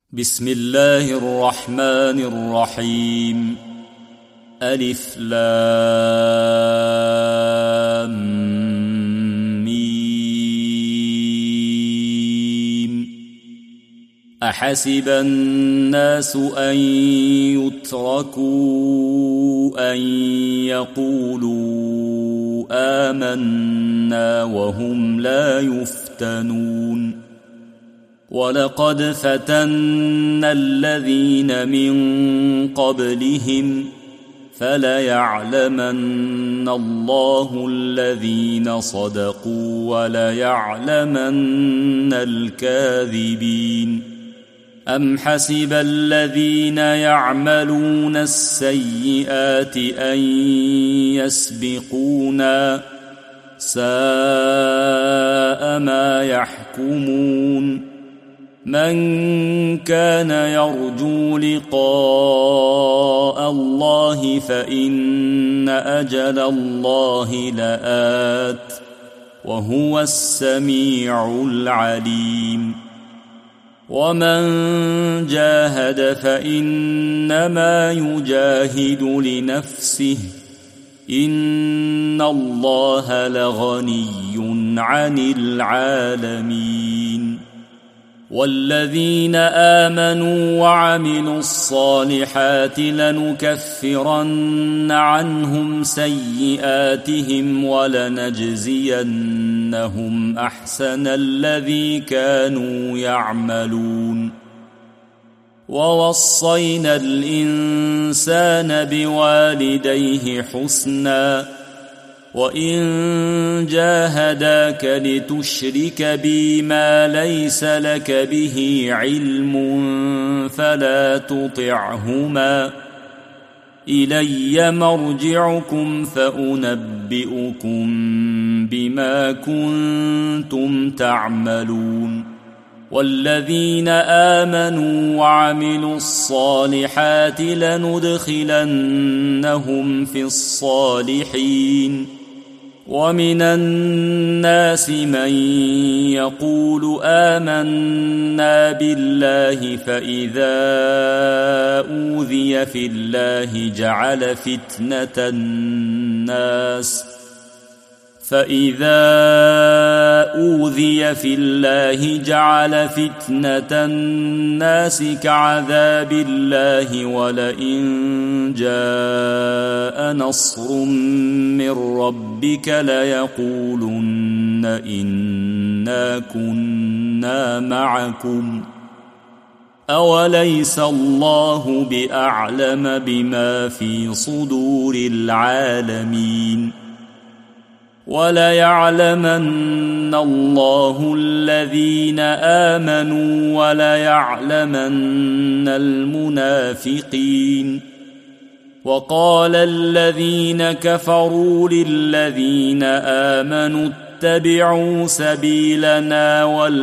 بسم الله الرحمن الرحيم. ألف لام ميم. أحسب الناس أن يتركوا أن يقولوا آمنا وهم لا يفتنون. ولقد فتنا الذين من قبلهم فليعلمن الله الذين صدقوا وليعلمن الكاذبين. أم حسب الذين يعملون السيئات أن يسبقونا ساء ما يحكمون. من كان يرجو لقاء الله فإن أجل الله لآت وهو السميع العليم. ومن جاهد فإنما يجاهد لنفسه إن الله لغني عن العالمين. والذين آمنوا وعملوا الصالحات لنكفرن عنهم سيئاتهم ولنجزينهم أحسن الذي كانوا يعملون. ووصينا الإنسان بوالديه حسنا وإن جاهداك لتشرك بي ما ليس لك به علم فلا تطعهما إلي مرجعكم فأنبئكم بما كنتم تعملون. والذين آمنوا وعملوا الصالحات لندخلنهم في الصالحين. ومن الناس من يقول آمنا بالله فإذا أوذي في الله جعل فتنة الناس كعذاب الله ولئن جاء نصر من ربك ليقولن إنا كنا معكم أوليس الله بأعلم بما في صدور العالمين. وليعلمن الله الذين آمنوا وليعلمن المنافقين. وقال الذين كفروا للذين آمنوا اتبعوا سبيلنا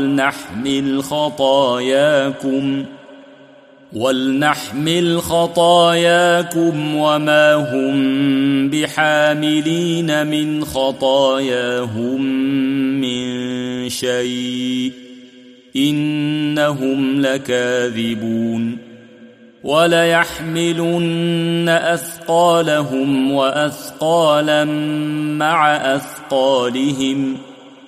ولنحمل خطاياكم وما هم بحاملين من خطاياهم من شيء إنهم لكاذبون. وليحملن أثقالهم وأثقالا مع أثقالهم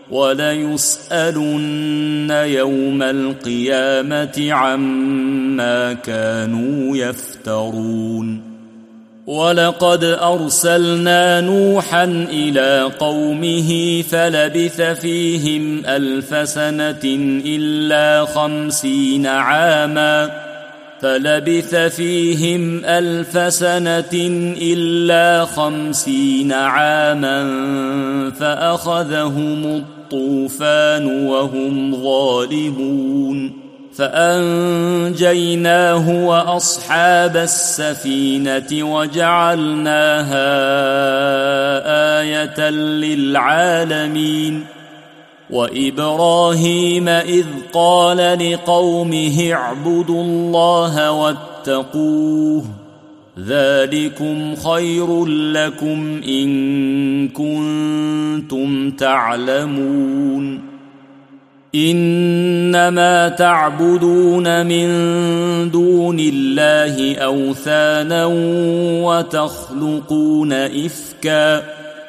وليسألن يوم القيامة عما كانوا يفترون. ولقد أرسلنا نوحا إلى قومه فلبث فيهم 1000 سنة إلا 50 عاما فأخذهم الطوفان وهم ظالمون فأنجيناه وأصحاب السفينة وجعلناها آية للعالمين. وإبراهيم إذ قال لقومه اعبدوا الله واتقوه ذلكم خير لكم إن كنتم تعلمون. إنما تعبدون من دون الله أوثانا وتخلقون إفكا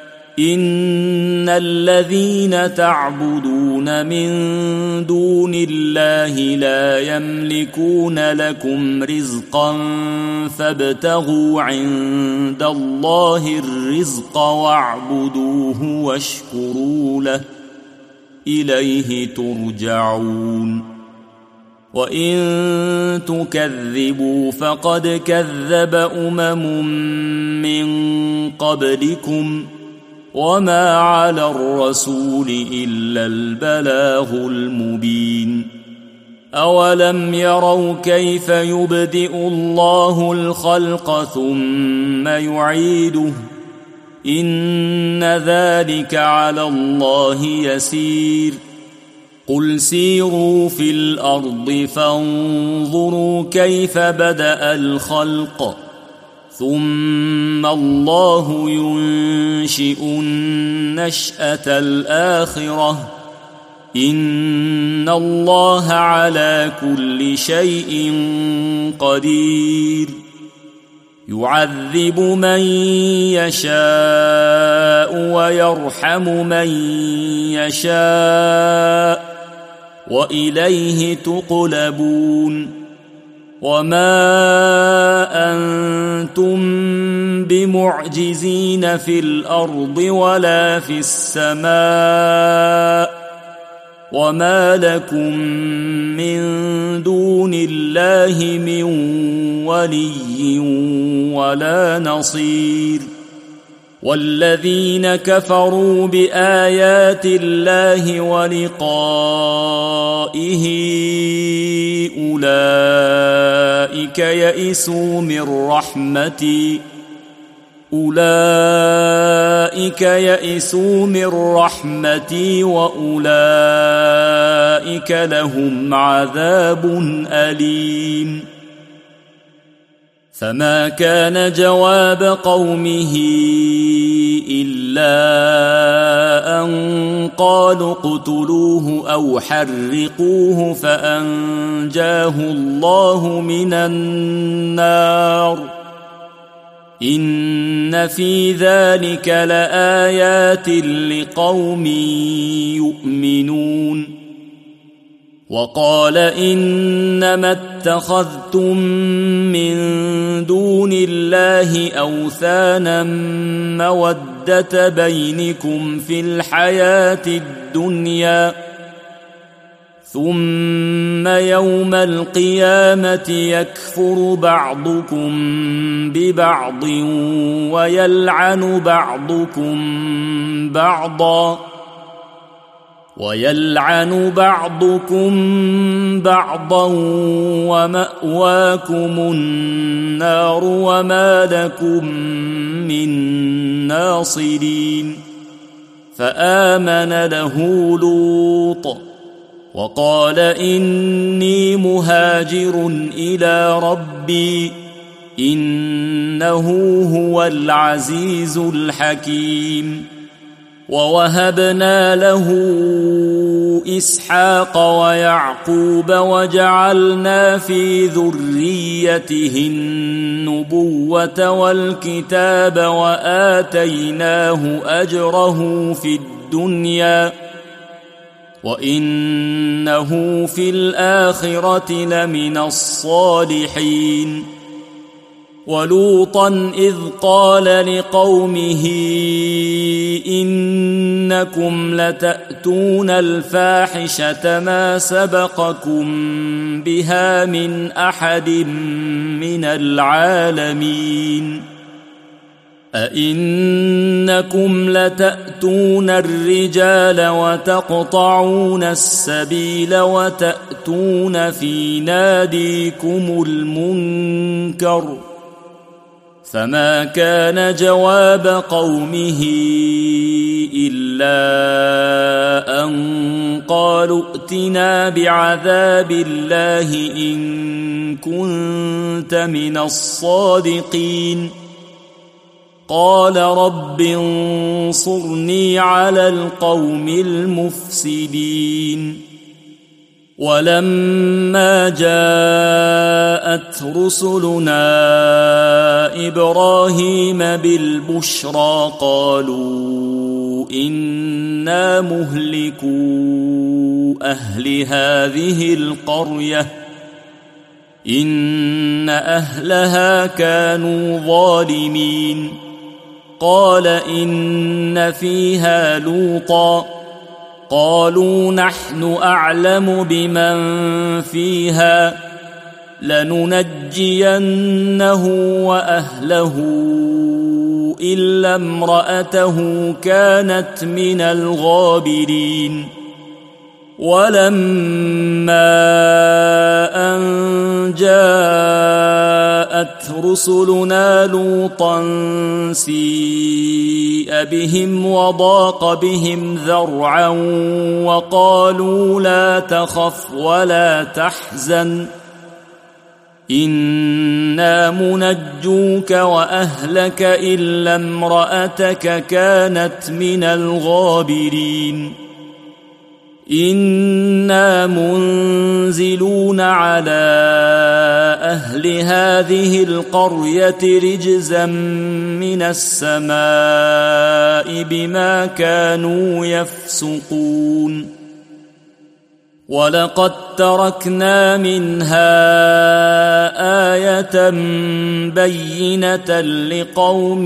إن الذين تعبدون من دون الله لا يملكون لكم رزقا فابتغوا عند الله الرزق واعبدوه واشكروا له إليه ترجعون وإن تكذبوا فقد كذب من قبلكم وما على الرسول إلا البلاغ المبين أولم يروا كيف يبدئ الله الخلق ثم يعيده إن ذلك على الله يسير قل سيروا في الأرض فانظروا كيف بدأ الخلق ثم الله ينشئ النشأة الآخرة إن الله على كل شيء قدير يعذب من يشاء ويرحم من يشاء وإليه تقلبون وما أنتم بمعجزين في الأرض ولا في السماء وما لكم من دون الله من ولي ولا نصير والذين كفروا بآيات الله ولقائه أولئك يئسوا من رحمتي وأولئك لهم عذاب أليم فما كان جواب قومه إلا أن قالوا اقتلوه أو حرقوه فأنجاه الله من النار إن في ذلك لآيات لقوم يؤمنون وقال إنما اتخذتم من دون الله أوثانا مودة بينكم في الحياة الدنيا ثم يوم القيامة يكفر بعضكم ببعض ويلعن بعضكم بعضا ومأواكم النار وما لكم من ناصرين فآمن له لوط وقال إني مهاجر إلى ربي إنه هو العزيز الحكيم ووهبنا له إسحاق ويعقوب وجعلنا في ذريته النبوة والكتاب وآتيناه أجره في الدنيا وإنه في الآخرة لمن الصالحين ولوطا إذ قال لقومه إنكم لتأتون الفاحشة ما سبقكم بها من أحد من العالمين أئنكم لتأتون الرجال وتقطعون السبيل وتأتون في ناديكم المنكر فما كان جواب قومه إلا أن قالوا ائتنا بعذاب الله إن كنت من الصادقين قال رب انصرني على القوم المفسدين ولما جاءت رسلنا إبراهيم بالبشرى قالوا إنا مهلكو أهل هذه القرية إن أهلها كانوا ظالمين قال إن فيها لوطا قالوا نحن أعلم بمن فيها لننجينه وأهله إلا امرأته كانت من الغابرين ولما أن جاءت رسلنا لوطا سيء بهم وضاق بهم ذرعا وقالوا لا تخف ولا تحزن إنا منجوك وأهلك إلا امرأتك كانت من الغابرين إنا منزلون على أهل هذه القرية رجزا من السماء بما كانوا يفسقون ولقد تركنا منها آية بينة لقوم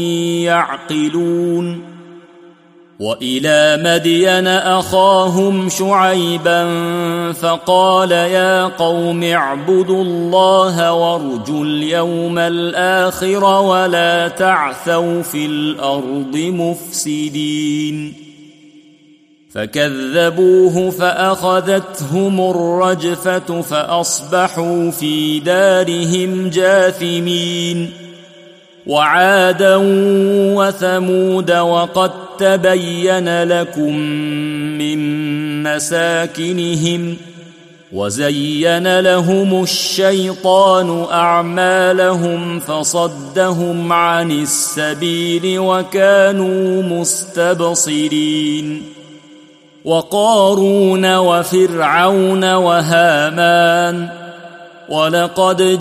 يعقلون وإلى مدين أخاهم شعيبا فقال يا قوم اعبدوا الله وارجوا اليوم الآخر ولا تعثوا في الأرض مفسدين فكذبوه فأخذتهم الرجفة فأصبحوا في دارهم جاثمين وعادا وثمود وقد تبين لكم من مساكنهم وزين لهم الشيطان أعمالهم فصدهم عن السبيل وكانوا مستبصرين وقارون وفرعون وهامان ولقد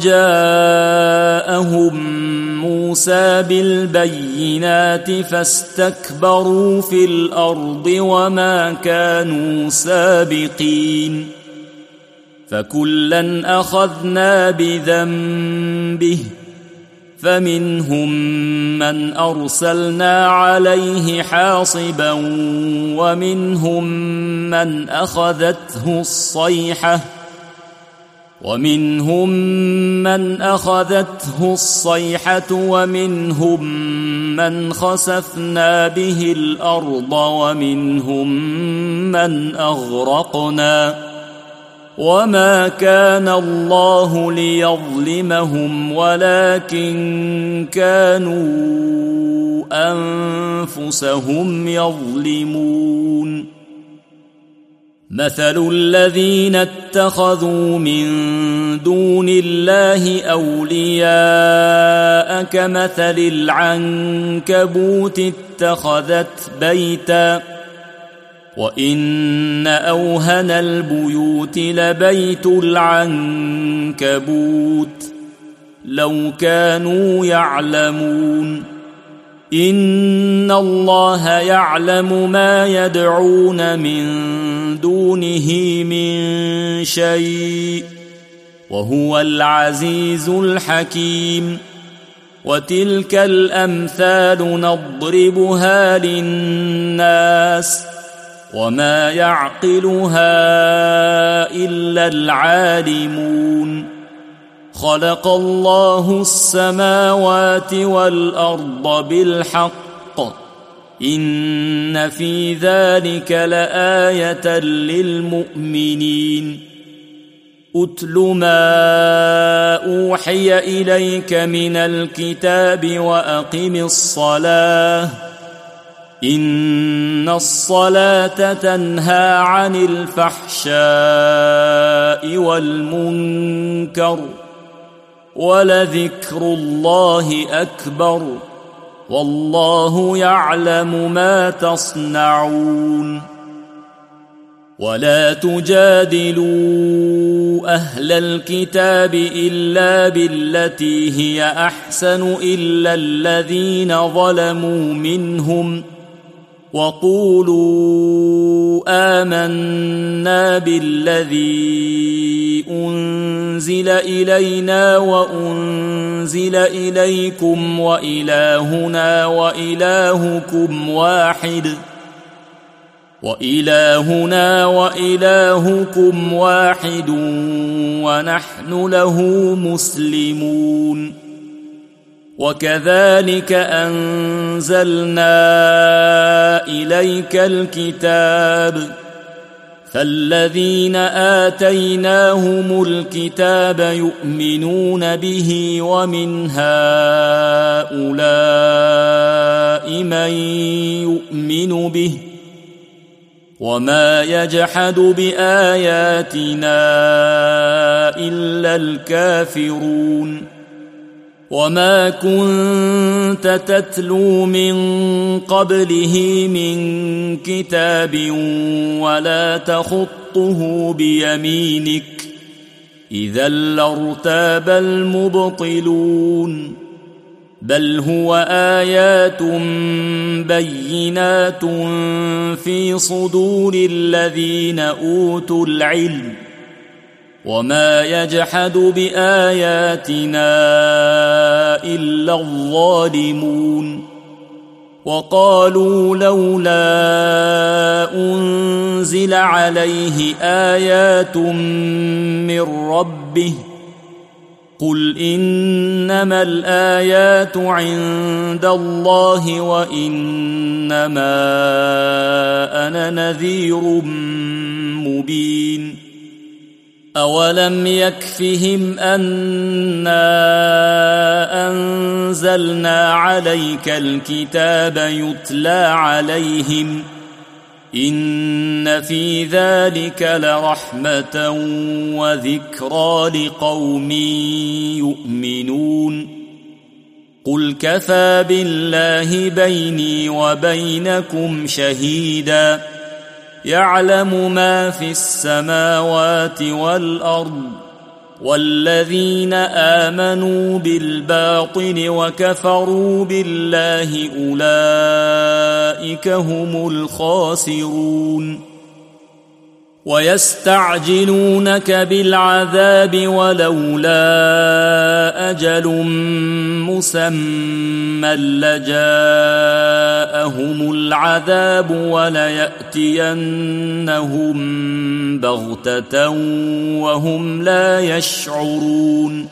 جاءهم موسى بالبينات فاستكبروا في الأرض وما كانوا سابقين فكلا أخذنا بذنبه فمنهم من أرسلنا عليه حاصبا ومنهم من أخذته الصيحة ومنهم ومنهم من خسفنا به الأرض ومنهم من أغرقنا وما كان الله ليظلمهم ولكن كانوا أنفسهم يظلمون مثل الذين اتخذوا من دون الله أولياء كمثل العنكبوت اتخذت بيتا وإن أوهن البيوت لبيت العنكبوت لو كانوا يعلمون إن الله يعلم ما يدعون من دونه من شيء وهو العزيز الحكيم وتلك الأمثال نضربها للناس وما يعقلها إلا العالمون خلق الله السماوات والأرض بالحق إن في ذلك لآية للمؤمنين أتل ما أوحي إليك من الكتاب وأقم الصلاة إن الصلاة تنهى عن الفحشاء والمنكر ولذكر الله أكبر والله يعلم ما تصنعون ولا تجادلوا أهل الكتاب إلا بالتي هي أحسن إلا الذين ظلموا منهم وقولوا آمنا بالذي أنزل إلينا وأنزل إليكم وإلهنا وإلهكم واحد ونحن له مسلمون وكذلك أنزلنا إليك الكتاب فالذين آتيناهم الكتاب يؤمنون به ومن هؤلاء من يؤمن به وما يجحد بآياتنا إلا الكافرون وما كنت تتلو من قبله من كتاب ولا تخطه بيمينك إذا لارتاب المبطلون بل هو آيات بينات في صدور الذين أوتوا العلم وما يجحد بآياتنا إلا الظالمون وقالوا لولا أنزل عليه آيات من ربه قل إنما الآيات عند الله وإنما أنا نذير مبين أولم يكفهم أنا أنزلنا عليك الكتاب يتلى عليهم إن في ذلك لرحمة وذكرى لقوم يؤمنون قل كفى بالله بيني وبينكم شهيدا يعلم ما في السماوات والأرض والذين آمنوا بالباطل وكفروا بالله أولئك هم الخاسرون ويستعجلونك بالعذاب ولولا أجل مسمى لجاءهم العذاب وليأتينهم بغتة وهم لا يشعرون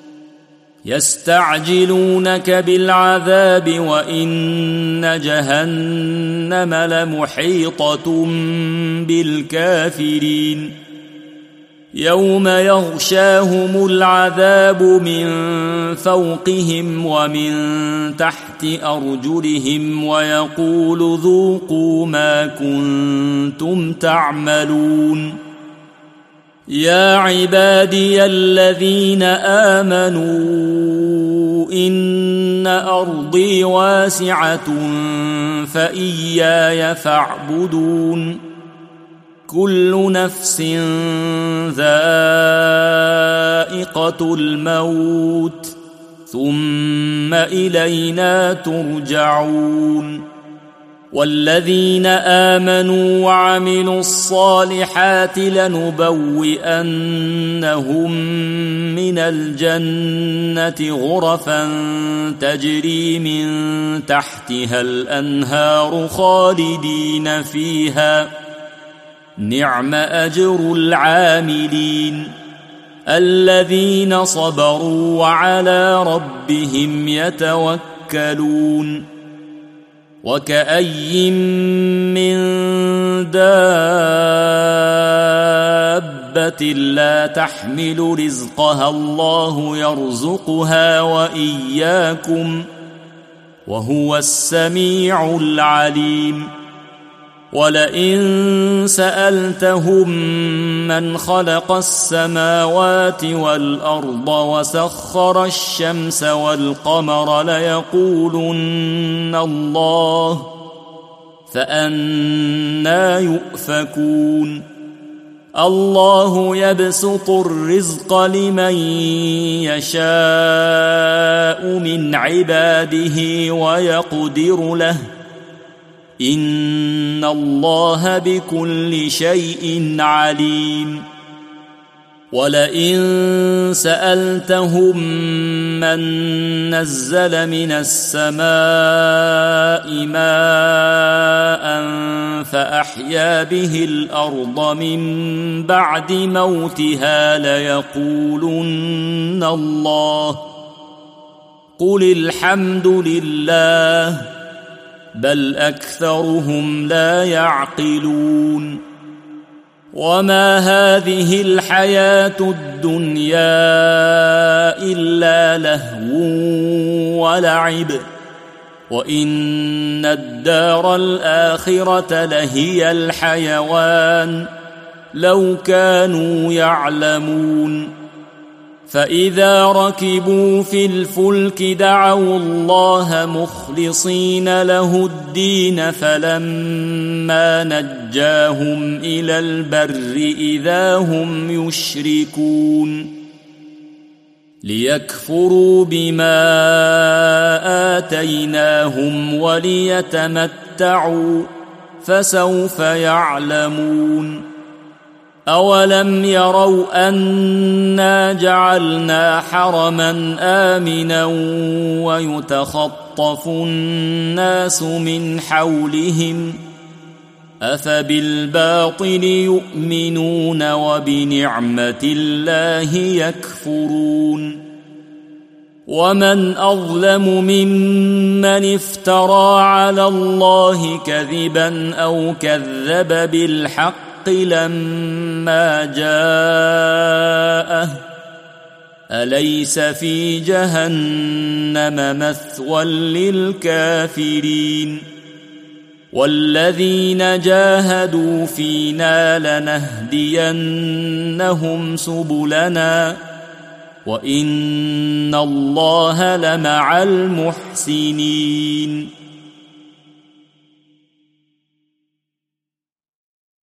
يستعجلونك بالعذاب وإن جهنم لمحيطة بالكافرين يوم يغشاهم العذاب من فوقهم ومن تحت أرجلهم ويقول ذوقوا ما كنتم تعملون يا عبادي الذين آمنوا إن أرضي واسعة فإياي فاعبدون كل نفس ذائقة الموت ثم إلينا ترجعون والذين آمنوا وعملوا الصالحات لنبوئنهم من الجنة غرفا تجري من تحتها الأنهار خالدين فيها نعم أجر العاملين الذين صبروا وعلى ربهم يتوكلون وكأي من دابة لا تحمل رزقها الله يرزقها وإياكم وهو السميع العليم ولئن سألتهم من خلق السماوات والأرض وسخر الشمس والقمر ليقولن الله فأنى يؤفكون الله يبسط الرزق لمن يشاء من عباده ويقدر له إن الله بكل شيء عليم ولئن سألتهم من نزل من السماء ماء فأحيا به الأرض من بعد موتها ليقولن الله قل الحمد لله بل أكثرهم لا يعقلون وما هذه الحياة الدنيا إلا لهو ولعب وإن الدار الآخرة لهي الحيوان لو كانوا يعلمون فإذا ركبوا في الفلك دعوا الله مخلصين له الدين فلما نجاهم إلى البر إذا هم يشركون ليكفروا بما آتيناهم وليتمتعوا فسوف يعلمون أولم يروا أنا جعلنا حرما آمنا ويتخطف الناس من حولهم أفبالباطل يؤمنون وبنعمة الله يكفرون ومن أظلم ممن افترى على الله كذبا أو كذب بالحق لما جاءه أليس في جهنم مثوى للكافرين والذين جاهدوا فينا لنهدينهم سبلنا وإن الله لمع المحسنين